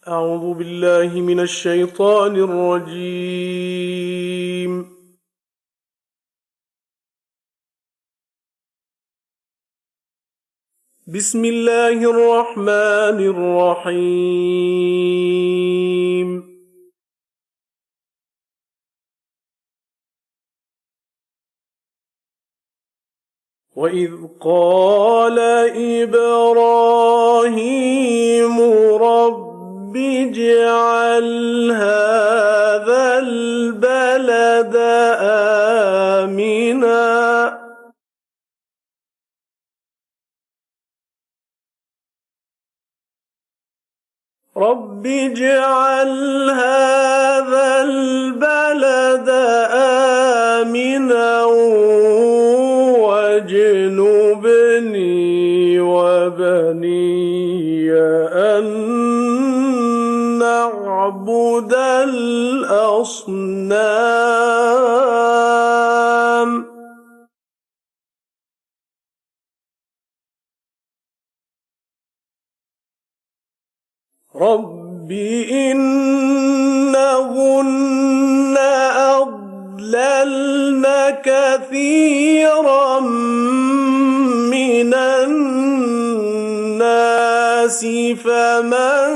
أعوذ بالله من الشيطان الرجيم. بسم الله الرحمن الرحيم. وإذ قال إبراهيم رب اجعل هذا البلد آمنا رب اجعل هذا البلد آمنا واجنبني وبني أن نعبد الأصنام رب إنهن أضللن كثيرا من الناس فمن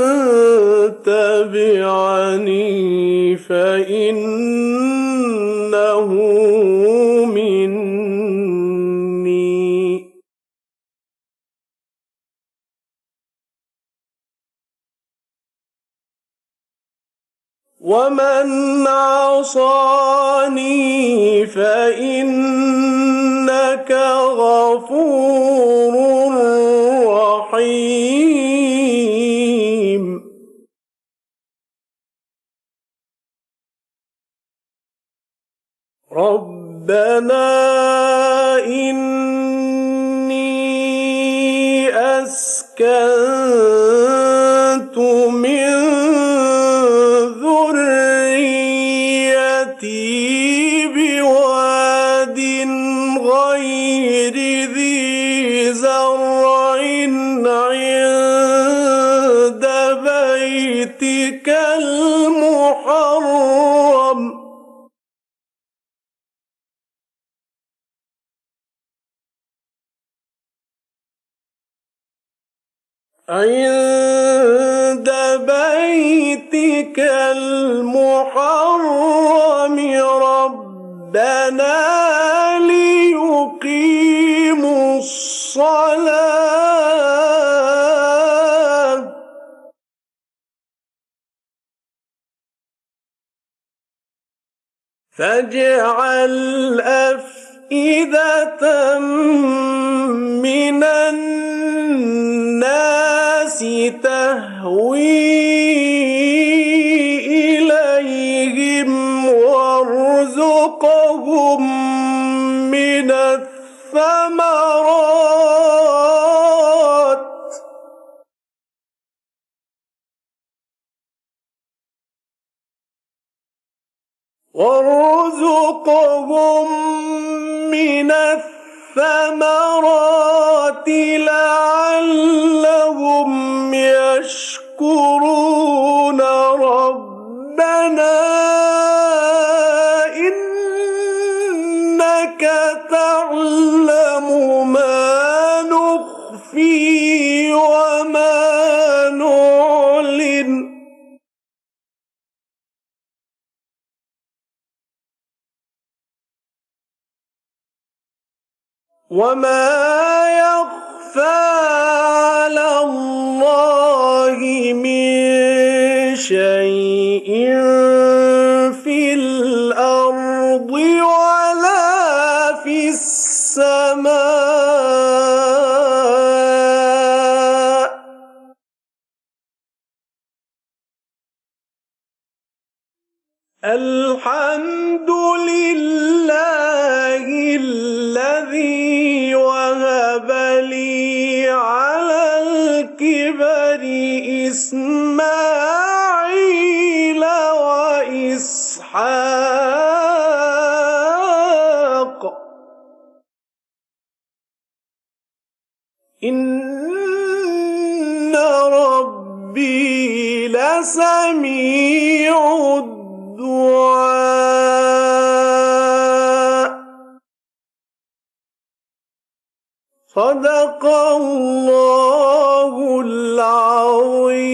تبعني فإنه مني ومن عصاني فإنك غفور رحيم ربنا إني أسكنت من ذريتي بواد غير ذي زرع عند بيتك المحرم عند بيتك المحرم ربنا ليقيموا الصلاة فاجعل أفئدة من الناس تهوي إليهم وارزقهم من الثمرات لعلهم يشكرون ربنا إنك تعلم ما نخفي وما نعلن وما يخفى على الله من شيء في الأرض ولا في السماء الحمد لله الذي وهب لي على الكبر إسماعيل وإسحاق إن ربي لسميع الدعاء. صدق الله العظيم.